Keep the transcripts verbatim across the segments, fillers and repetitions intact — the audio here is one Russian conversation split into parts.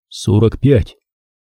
сорок пять.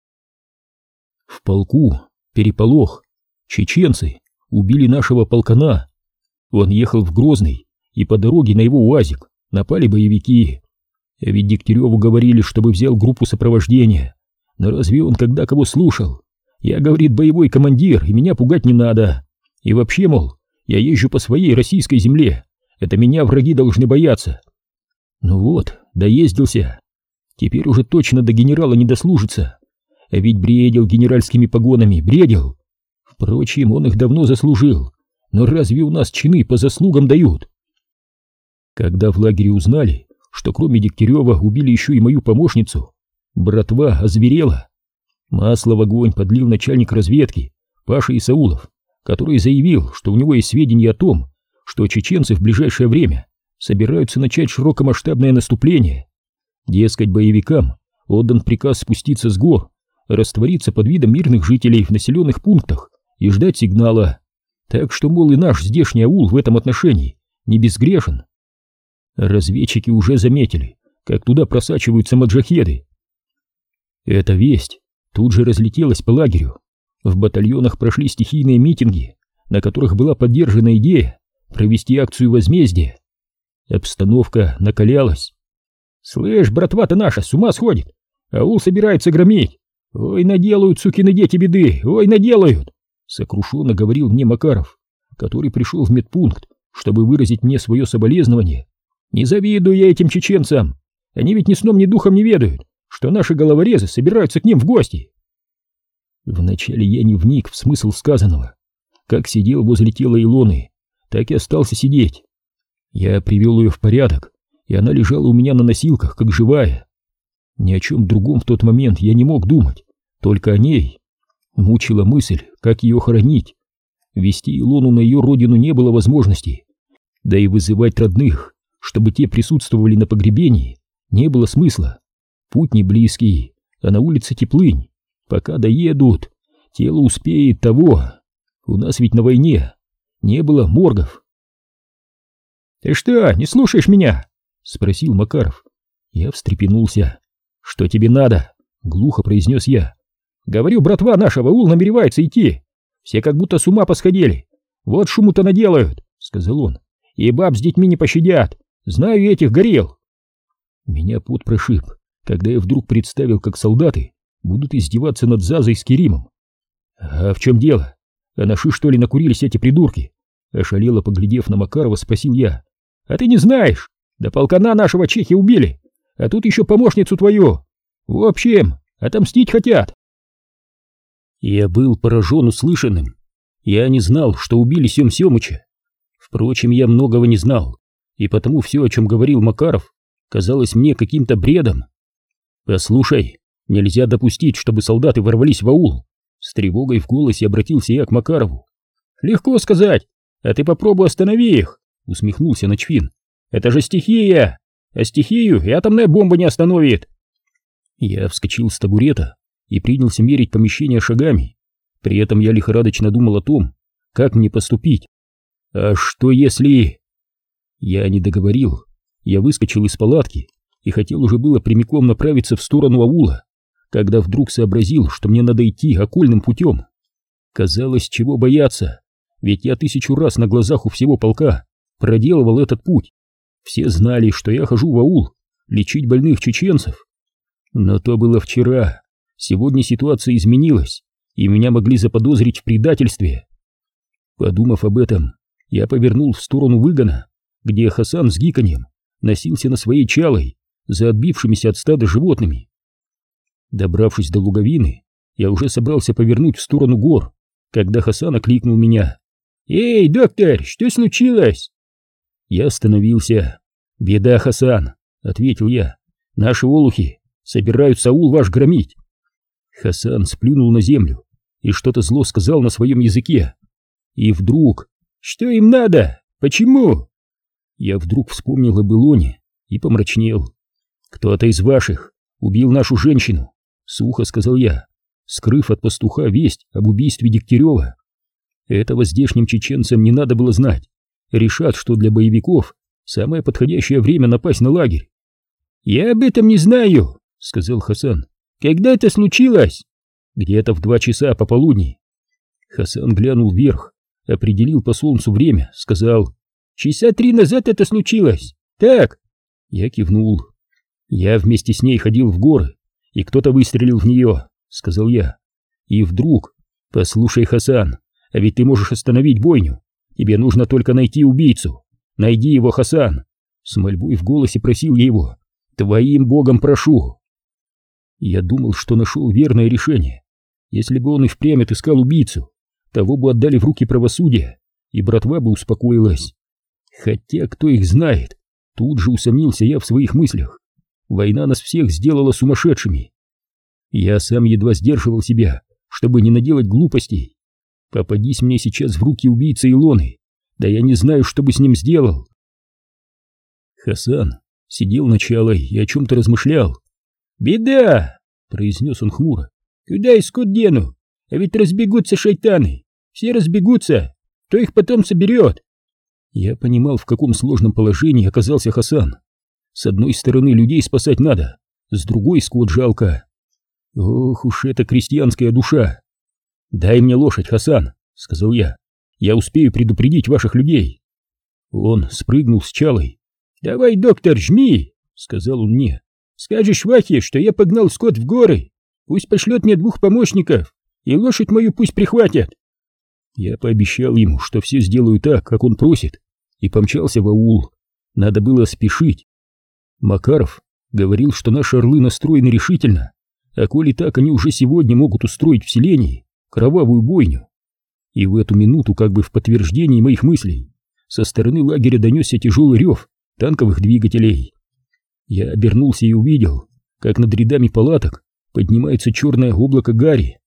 В полку переполох. Чеченцы убили нашего полкана. Он ехал в Грозный, и по дороге на его УАЗик напали боевики. А ведь Дегтяреву говорили, чтобы взял группу сопровождения. Но разве он когда кого слушал? Я, говорит, боевой командир, и меня пугать не надо. И вообще, мол, я езжу по своей российской земле. Это меня враги должны бояться. Ну вот, доездился. Теперь уже точно до генерала не дослужится. А ведь бредил генеральскими погонами, бредил. Впрочем, он их давно заслужил. Но разве у нас чины по заслугам дают? Когда в лагере узнали, что кроме Дегтярева убили еще и мою помощницу, братва озверела. Масло в огонь подлил начальник разведки Паша Исаулов, который заявил, что у него есть сведения о том, что чеченцы в ближайшее время собираются начать широкомасштабное наступление. Дескать, боевикам отдан приказ спуститься с гор, раствориться под видом мирных жителей в населенных пунктах и ждать сигнала. Так что, мол, и наш здешний аул в этом отношении не безгрешен. Разведчики уже заметили, как туда просачиваются маджахеды. Эта весть тут же разлетелась по лагерю. В батальонах прошли стихийные митинги, на которых была поддержана идея провести акцию возмездия. Обстановка накалялась. «Слышь, братва-то наша с ума сходит! Аул собирается громить! Ой, наделают, сукины дети, беды! Ой, наделают!» Сокрушенно говорил мне Макаров, который пришел в медпункт, чтобы выразить мне свое соболезнование. «Не завидую я этим чеченцам! Они ведь ни сном, ни духом не ведают, что наши головорезы собираются к ним в гости!» Вначале я не вник в смысл сказанного. Как сидел возле тела Илоны, так и остался сидеть. Я привел ее в порядок, и она лежала у меня на носилках, как живая. Ни о чем другом в тот момент я не мог думать, только о ней. Мучила мысль, как ее хоронить. Везти Илону на ее родину не было возможности, да и вызывать родных, чтобы те присутствовали на погребении, не было смысла. Путь не близкий, а на улице теплынь. Пока доедут, тело успеет того. У нас ведь на войне не было моргов. «Ты что, не слушаешь меня?» — спросил Макаров. Я встрепенулся. «Что тебе надо?» — глухо произнес я. «Говорю, братва наша в аул намеревается идти. Все как будто с ума посходили. Вот шуму-то наделают», — сказал он. «И баб с детьми не пощадят. Знаю этих горел». Меня пот прошиб, когда я вдруг представил, как солдаты будут издеваться над Зазой с Керимом. «А в чем дело? А наши, что ли, накурились эти придурки?» Ошалело поглядев на Макарова, спросил я. «А ты не знаешь? Да полкана нашего чехи убили, а тут еще помощницу твою. В общем, отомстить хотят». Я был поражен услышанным. Я не знал, что убили Сем Семыча. Впрочем, я многого не знал, и потому все, о чем говорил Макаров, казалось мне каким-то бредом. «Послушай, нельзя допустить, чтобы солдаты ворвались в аул». С тревогой в голосе обратился я к Макарову. «Легко сказать, а ты попробуй останови их», — усмехнулся Ночфин. «Это же стихия, а стихию и атомная бомба не остановит». Я вскочил с табурета и принялся мерить помещение шагами. При этом я лихорадочно думал о том, как мне поступить. «А что если...» Я не договорил. Я выскочил из палатки и хотел уже было прямиком направиться в сторону аула, когда вдруг сообразил, что мне надо идти окольным путем. Казалось, чего бояться, ведь я тысячу раз на глазах у всего полка проделывал этот путь. Все знали, что я хожу в аул лечить больных чеченцев. Но то было вчера. Сегодня ситуация изменилась, и меня могли заподозрить в предательстве. Подумав об этом, я повернул в сторону выгона, где Хасан с гиканьем носился на своей чалой за отбившимися от стада животными. Добравшись до луговины, я уже собрался повернуть в сторону гор, когда Хасан окликнул меня. «Эй, доктор, что случилось?» Я остановился. «Беда, Хасан», — ответил я. «Наши олухи собираются аул ваш громить». Хасан сплюнул на землю и что-то зло сказал на своем языке. И вдруг... «Что им надо? Почему?» Я вдруг вспомнил об Илоне и помрачнел. «Кто-то из ваших убил нашу женщину», — сухо сказал я, скрыв от пастуха весть об убийстве Дегтярева. Этого здешним чеченцам не надо было знать. Решат, что для боевиков самое подходящее время напасть на лагерь. «Я об этом не знаю», — сказал Хасан. Когда это случилось? Где-то в два часа пополудни. Хасан глянул вверх, определил по солнцу время, сказал: часа три назад это случилось. Так? Я кивнул. Я вместе с ней ходил в горы, и кто-то выстрелил в нее, сказал я. И вдруг: послушай, Хасан, а ведь ты можешь остановить бойню. Тебе нужно только найти убийцу. Найди его, Хасан. С мольбой в голосе просил я его. Твоим богом прошу. Я думал, что нашел верное решение. Если бы он и впрямь отыскал убийцу, того бы отдали в руки правосудия, и братва бы успокоилась. Хотя кто их знает, тут же усомнился я в своих мыслях. Война нас всех сделала сумасшедшими. Я сам едва сдерживал себя, чтобы не наделать глупостей. Попадись мне сейчас в руки убийца Илоны, да я не знаю, что бы с ним сделал. Хасан сидел над чалой и о чем-то размышлял. «Беда!» — произнес он хмуро. «Куда искать дену? А ведь разбегутся шайтаны. Все разбегутся. Кто их потом соберет?» Я понимал, в каком сложном положении оказался Хасан. С одной стороны, людей спасать надо, с другой скот жалко. Ох уж эта крестьянская душа. «Дай мне лошадь, Хасан», — сказал я. «Я успею предупредить ваших людей». Он спрыгнул с чалой. «Давай, доктор, жми», — сказал он мне. «Скажешь Вахе, что я погнал скот в горы. Пусть пошлет мне двух помощников, и лошадь мою пусть прихватят». Я пообещал ему, что все сделаю так, как он просит, и помчался в аул. Надо было спешить. Макаров говорил, что наши орлы настроены решительно, а коли так, они уже сегодня могут устроить в селении кровавую бойню. И в эту минуту, как бы в подтверждении моих мыслей, со стороны лагеря донесся тяжелый рев танковых двигателей. Я обернулся и увидел, как над рядами палаток поднимается черное облако гари.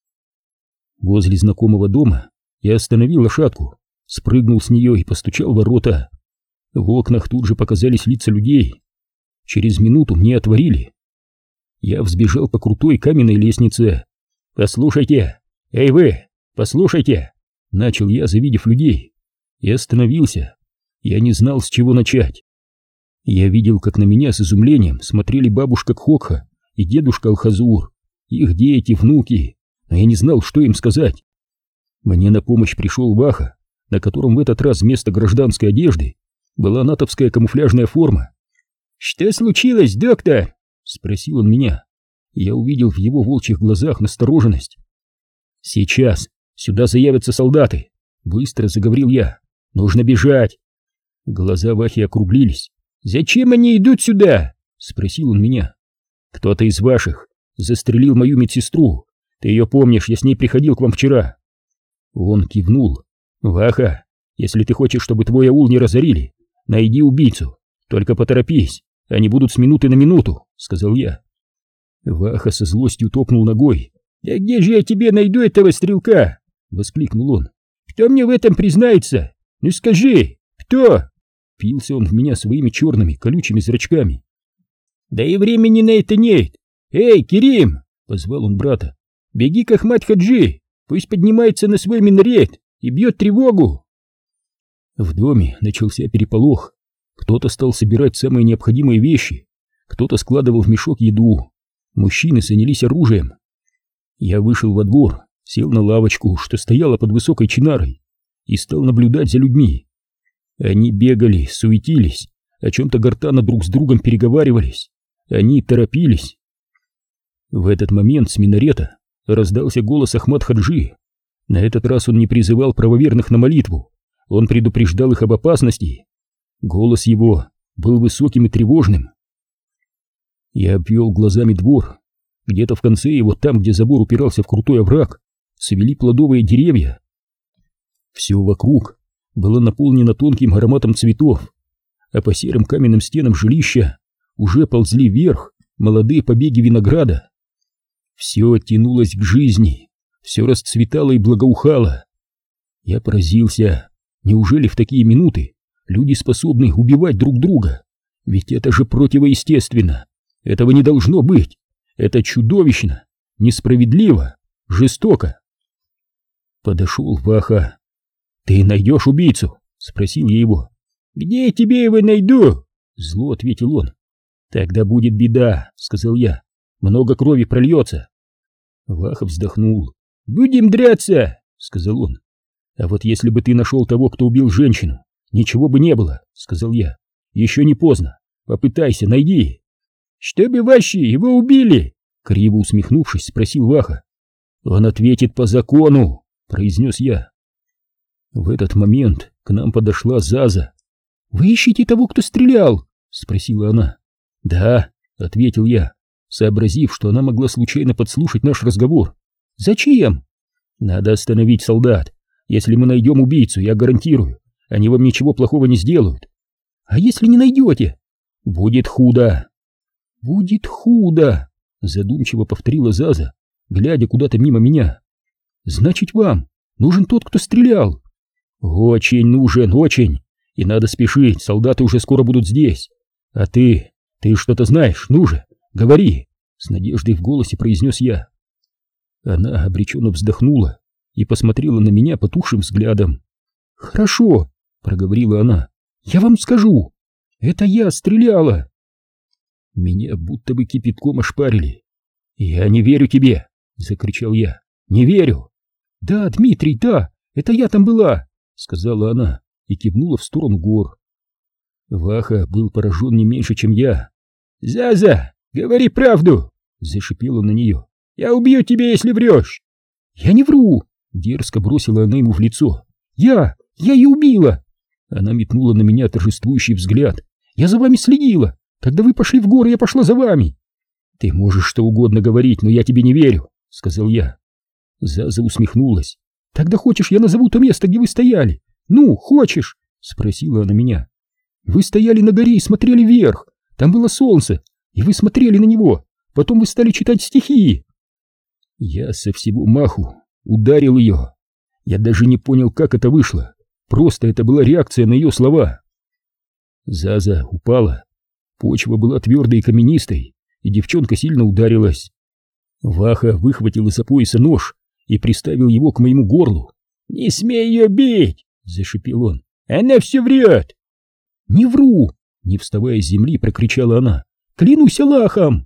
Возле знакомого дома я остановил лошадку, спрыгнул с нее и постучал в ворота. В окнах тут же показались лица людей. Через минуту мне отворили. Я взбежал по крутой каменной лестнице. «Послушайте! Эй вы! Послушайте!» Начал я, завидев людей, и остановился. Я не знал, с чего начать. Я видел, как на меня с изумлением смотрели бабушка Кхокха и дедушка Алхазур, их дети, внуки, но я не знал, что им сказать. Мне на помощь пришел Ваха, на котором в этот раз вместо гражданской одежды была натовская камуфляжная форма. «Что случилось, доктор?» — спросил он меня. Я увидел в его волчьих глазах настороженность. «Сейчас сюда заявятся солдаты», — быстро заговорил я. «Нужно бежать». Глаза Вахи округлились. «Зачем они идут сюда?» — спросил он меня. «Кто-то из ваших застрелил мою медсестру. Ты ее помнишь, я с ней приходил к вам вчера». Он кивнул. «Ваха, если ты хочешь, чтобы твой аул не разорили, найди убийцу. Только поторопись, они будут с минуты на минуту», — сказал я. Ваха со злостью топнул ногой. «Да где же я тебе найду этого стрелка?» — воскликнул он. «Кто мне в этом признается? Ну скажи, кто?» Впился он в меня своими черными колючими зрачками. «Да и времени на это нет! Эй, Керим!» — позвал он брата. «Беги к Ахмад Хаджи, пусть поднимается на свой минарет и бьет тревогу!» В доме начался переполох. Кто-то стал собирать самые необходимые вещи, кто-то складывал в мешок еду. Мужчины занялись оружием. Я вышел во двор, сел на лавочку, что стояла под высокой чинарой, и стал наблюдать за людьми. Они бегали, суетились, о чем-то гортанно друг с другом переговаривались. Они торопились. В этот момент с минарета раздался голос Ахмад Хаджи. На этот раз он не призывал правоверных на молитву, он предупреждал их об опасности. Голос его был высоким и тревожным. Я обвел глазами двор. Где-то в конце его, там, где забор упирался в крутой овраг, цвели плодовые деревья. Все вокруг было наполнено тонким ароматом цветов, а по серым каменным стенам жилища уже ползли вверх молодые побеги винограда. Все тянулось к жизни, все расцветало и благоухало. Я поразился, неужели в такие минуты люди способны убивать друг друга? Ведь это же противоестественно, этого не должно быть, это чудовищно, несправедливо, жестоко. Подошел Ваха. «Ты найдешь убийцу?» — спросил я его. «Где я тебе его найду?» — зло ответил он. «Тогда будет беда», — сказал я. много крови прольется. Ваха вздохнул. «Будем драться», — сказал он. «А вот если бы ты нашел того, кто убил женщину, ничего бы не было», — сказал я. «Еще не поздно. Попытайся, найди». «Чтобы ваши его убили?» — криво усмехнувшись, спросил Ваха. «Он ответит по закону», — произнес я. В этот момент к нам подошла Заза. «Вы ищете того, кто стрелял?» — спросила она. «Да», — ответил я, сообразив, что она могла случайно подслушать наш разговор. «Зачем?» «Надо остановить солдат. Если мы найдем убийцу, я гарантирую, они вам ничего плохого не сделают». «А если не найдете?» «Будет худо». «Будет худо», — задумчиво повторила Заза, глядя куда-то мимо меня. «Значит, вам нужен тот, кто стрелял?» «Очень нужен, очень. И надо спешить, солдаты уже скоро будут здесь. А ты, ты что-то знаешь, ну же, говори!» С надеждой в голосе произнес я. Она обреченно вздохнула и посмотрела на меня потухшим взглядом. «Хорошо», — проговорила она, — «я вам скажу. Это я стреляла». Меня будто бы кипятком ошпарили. «Я не верю тебе!» — закричал я. «Не верю!» «Да, Дмитрий, да, это я там была!» — сказала она и кивнула в сторону гор. Ваха был поражен не меньше, чем я. «Заза, говори правду!» — зашипела на нее. «Я убью тебя, если врешь!» «Я не вру!» — дерзко бросила она ему в лицо. «Я! Я ее убила!» Она метнула на меня торжествующий взгляд. «Я за вами следила! Когда вы пошли в горы, я пошла за вами!» «Ты можешь что угодно говорить, но я тебе не верю!» — сказал я. Заза усмехнулась. «Тогда хочешь, я назову то место, где вы стояли? Ну, хочешь?» — спросила она меня. «Вы стояли на горе и смотрели вверх. Там было солнце, и вы смотрели на него. Потом вы стали читать стихи». Я со всего маху ударил ее. Я даже не понял, как это вышло. Просто это была реакция на ее слова. Заза упала. Почва была твердой и каменистой, и девчонка сильно ударилась. Ваха выхватил из-за пояса нож и приставил его к моему горлу. «Не смей ее бить!» — зашипел он. «Она все врет!» «Не вру!» — не вставая с земли, прокричала она. «Клянусь Аллахом!»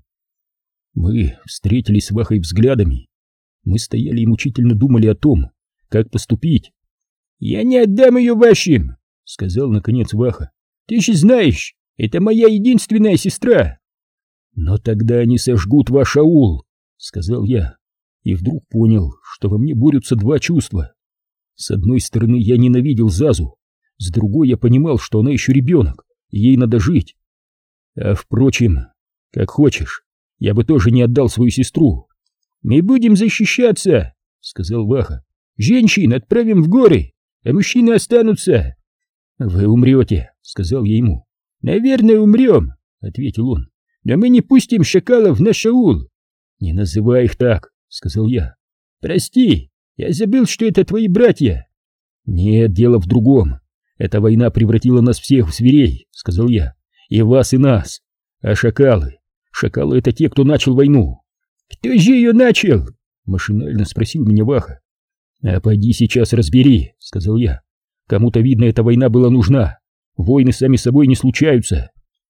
Мы встретились с Вахой взглядами. Мы стояли и мучительно думали о том, как поступить. «Я не отдам ее вашим!» — сказал наконец Ваха. «Ты же знаешь, это моя единственная сестра!» «Но тогда они сожгут ваш аул!» — сказал я. И вдруг понял, что во мне борются два чувства. С одной стороны, я ненавидел Зазу, с другой я понимал, что она еще ребенок, и ей надо жить. А впрочем, как хочешь, я бы тоже не отдал свою сестру. «Мы будем защищаться!» — сказал Ваха. «Женщин отправим в горы, а мужчины останутся!» «Вы умрете!» — сказал я ему. «Наверное, умрем!» — ответил он. «Но мы не пустим шакалов в наш аул!» «Не называй их так!» — сказал я. «Прости, я забыл, что это твои братья!» «Нет, дело в другом. Эта война превратила нас всех в зверей!» — сказал я. «И вас, и нас! А шакалы? Шакалы — это те, кто начал войну!» «Кто же ее начал?» — машинально спросил меня Ваха. «А пойди сейчас разбери!» — сказал я. «Кому-то, видно, эта война была нужна. Войны сами собой не случаются!»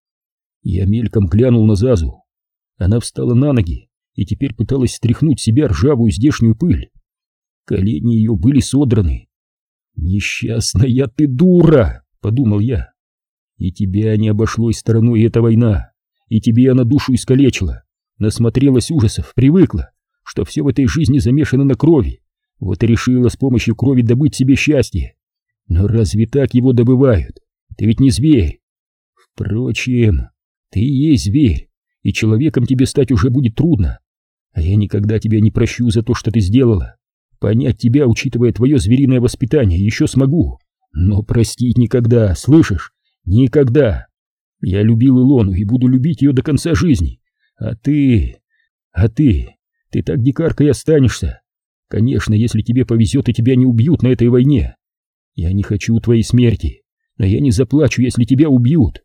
Я мельком глянул на Зазу. Она встала на ноги и теперь пыталась стряхнуть с себя ржавую здешнюю пыль. Колени ее были содраны. «Несчастная ты дура!» — подумал я. «И тебя не обошлось стороной эта война, и тебе она душу искалечила, насмотрелась ужасов, привыкла, что все в этой жизни замешано на крови, вот и решила с помощью крови добыть себе счастье. Но разве так его добывают? Ты ведь не зверь. Впрочем, ты и есть зверь, и человеком тебе стать уже будет трудно. А я никогда тебя не прощу за то, что ты сделала. Понять тебя, учитывая твое звериное воспитание, еще смогу, но простить никогда, слышишь? Никогда. Я любил Илону и буду любить ее до конца жизни. А ты... А ты... Ты так дикаркой останешься. Конечно, если тебе повезет и тебя не убьют на этой войне. Я не хочу твоей смерти, но я не заплачу, если тебя убьют.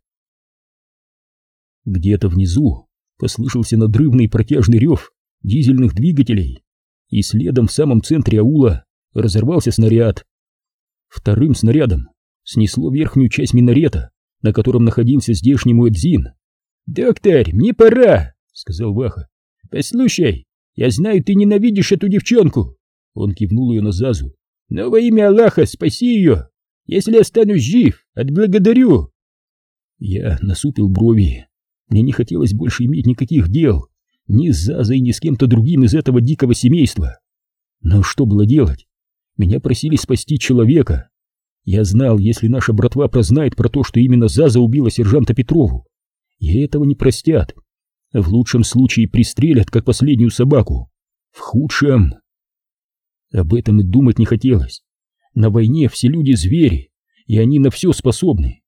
Где-то внизу послышался надрывный протяжный рев дизельных двигателей, и следом в самом центре аула разорвался снаряд. Вторым снарядом снесло верхнюю часть минарета, на котором находился здешний муэдзин. «Доктор, мне пора!» — сказал Ваха. послушай, я знаю, ты ненавидишь эту девчонку. Он кивнул ее на Зазу. Но во имя Аллаха спаси ее. Если останусь жив, отблагодарю. Я насупил брови. Мне не хотелось больше иметь никаких дел ни с Зазой, ни с кем-то другим из этого дикого семейства. Но что было делать? Меня просили спасти человека. Я знал, если наша братва прознает про то, что именно Заза убила сержанта Петрову, ей этого не простят. В лучшем случае пристрелят, как последнюю собаку. В худшем... Об этом и думать не хотелось. На войне все люди звери, и они на все способны.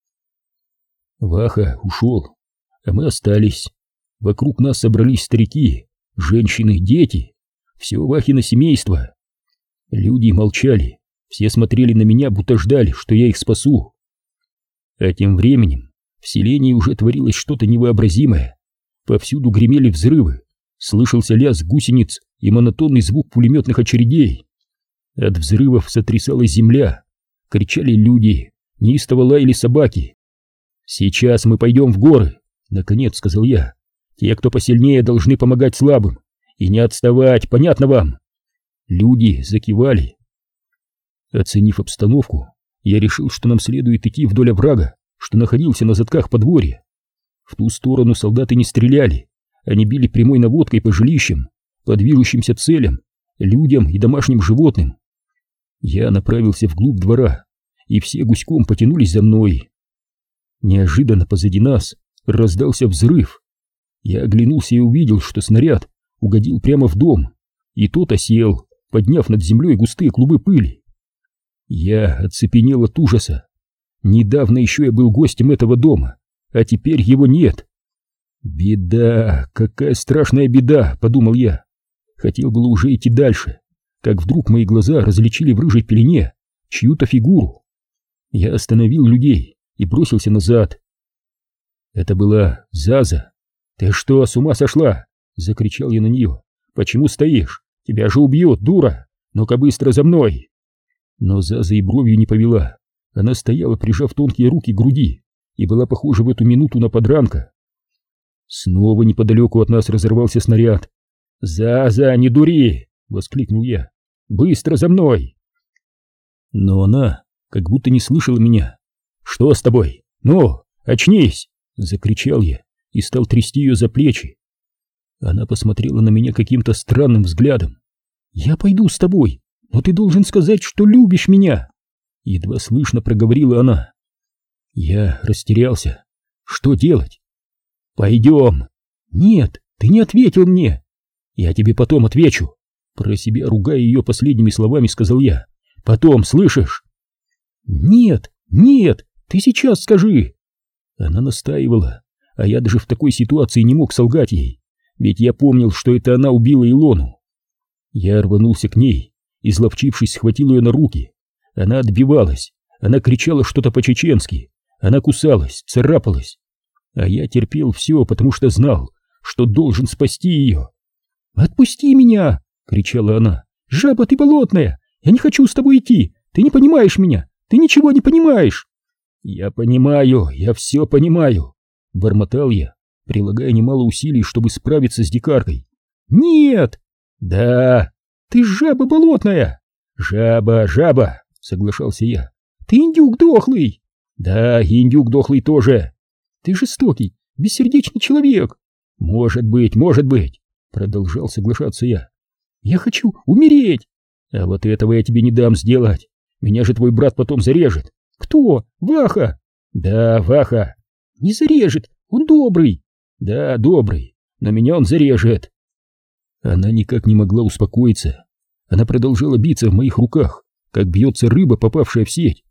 Ваха ушел, а мы остались. Вокруг нас собрались старики, женщины, дети. Все Вахино семейство. Люди молчали, все смотрели на меня, будто ждали, что я их спасу. А тем временем в селении уже творилось что-то невообразимое. Повсюду гремели взрывы, слышался лязг гусениц и монотонный звук пулеметных очередей. От взрывов сотрясалась земля, кричали люди, неистово лаяли собаки. «Сейчас мы пойдем в горы», — наконец сказал я. «Те, кто посильнее, должны помогать слабым. И не отставать, понятно вам?» Люди закивали. Оценив обстановку, я решил, что нам следует идти вдоль оврага, что находился на задках подворья. В ту сторону солдаты не стреляли, они били прямой наводкой по жилищам, по движущимся целям, людям и домашним животным. Я направился вглубь двора, и все гуськом потянулись за мной. Неожиданно позади нас раздался взрыв. Я оглянулся и увидел, что снаряд угодил прямо в дом, и тот осел, подняв над землей густые клубы пыли. Я оцепенел от ужаса. Недавно еще я был гостем этого дома, а теперь его нет. «Беда, какая страшная беда!» — подумал я. Хотел было уже идти дальше, как вдруг мои глаза различили в рыжей пелене чью-то фигуру. Я остановил людей и бросился назад. Это была Заза. «Ты что, с ума сошла?» — закричал я на нее. «Почему стоишь? Тебя же убьют, дура! Ну-ка быстро за мной!» Но Заза и бровью не повела. Она стояла, прижав тонкие руки к груди, и была похожа в эту минуту на подранка. Снова неподалеку от нас разорвался снаряд. «Заза, не дури!» — воскликнул я. «Быстро за мной!» Но она как будто не слышала меня. «Что с тобой? Ну, очнись!» — закричал я и стал трясти ее за плечи. Она посмотрела на меня каким-то странным взглядом. «Я пойду с тобой, но ты должен сказать, что любишь меня!» Едва слышно проговорила она. Я растерялся. Что делать? «Пойдем!» «Нет, ты не ответил мне!» «Я тебе потом отвечу!» Про себя, ругая ее последними словами, сказал я. «Потом, слышишь?» «Нет, нет, ты сейчас скажи!» Она настаивала, а я даже в такой ситуации не мог солгать ей, ведь я помнил, что это она убила Илону. Я рванулся к ней, изловчившись, схватил ее на руки. Она отбивалась, она кричала что-то по-чеченски, она кусалась, царапалась. А я терпел все, потому что знал, что должен спасти ее. «Отпусти меня!» — кричала она. «Жаба ты болотная! Я не хочу с тобой идти! Ты не понимаешь меня! Ты ничего не понимаешь!» «Я понимаю, я все понимаю!» — бормотал я, прилагая немало усилий, чтобы справиться с дикаркой. «Нет!» «Да!» «Ты жаба болотная!» «Жаба, жаба!» — соглашался я. «Ты индюк дохлый!» «Да, индюк дохлый тоже!» «Ты жестокий, бессердечный человек!» «Может быть, может быть!» — продолжал соглашаться я. «Я хочу умереть!» «А вот этого я тебе не дам сделать! Меня же твой брат потом зарежет!» «Кто? Ваха?» «Да, Ваха!» «Не зарежет, он добрый!» «Да, добрый, но меня он зарежет!» Она никак не могла успокоиться. Она продолжала биться в моих руках, как бьется рыба, попавшая в сеть.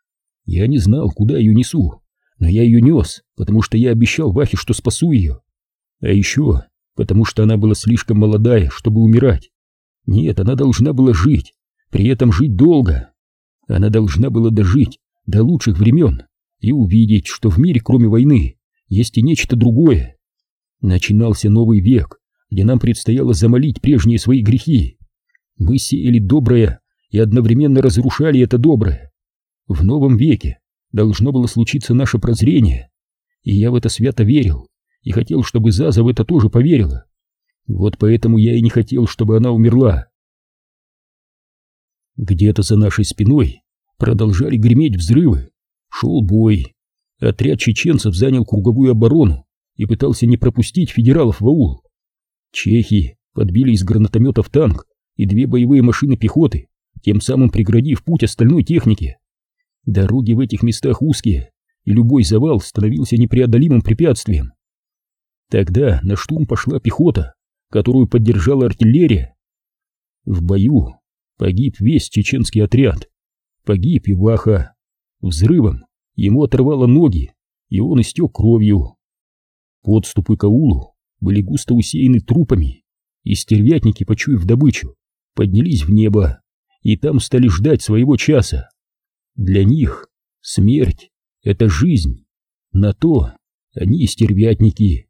Я не знал, куда ее несу, но я ее нес, потому что я обещал Вахе, что спасу ее. А еще потому что она была слишком молодая, чтобы умирать. Нет, она должна была жить, при этом жить долго. Она должна была дожить до лучших времен и увидеть, что в мире, кроме войны, есть и нечто другое. Начинался новый век, где нам предстояло замолить прежние свои грехи. Мы сеяли доброе и одновременно разрушали это доброе. В новом веке должно было случиться наше прозрение, и я в это свято верил, и хотел, чтобы Заза в это тоже поверила. Вот поэтому я и не хотел, чтобы она умерла. Где-то за нашей спиной продолжали греметь взрывы. Шел бой. Отряд чеченцев занял круговую оборону и пытался не пропустить федералов в аул. Чехи подбили из гранатометов танк и две боевые машины пехоты, тем самым преградив путь остальной технике. Дороги в этих местах узкие, и любой завал становился непреодолимым препятствием. Тогда на штурм пошла пехота, которую поддержала артиллерия. В бою погиб весь чеченский отряд. Погиб и Ваха. Взрывом ему оторвало ноги, и он истек кровью. Подступы к аулу были густо усеяны трупами, и стервятники, почуяв добычу, поднялись в небо и там стали ждать своего часа. Для них смерть — это жизнь. На то они и стервятники.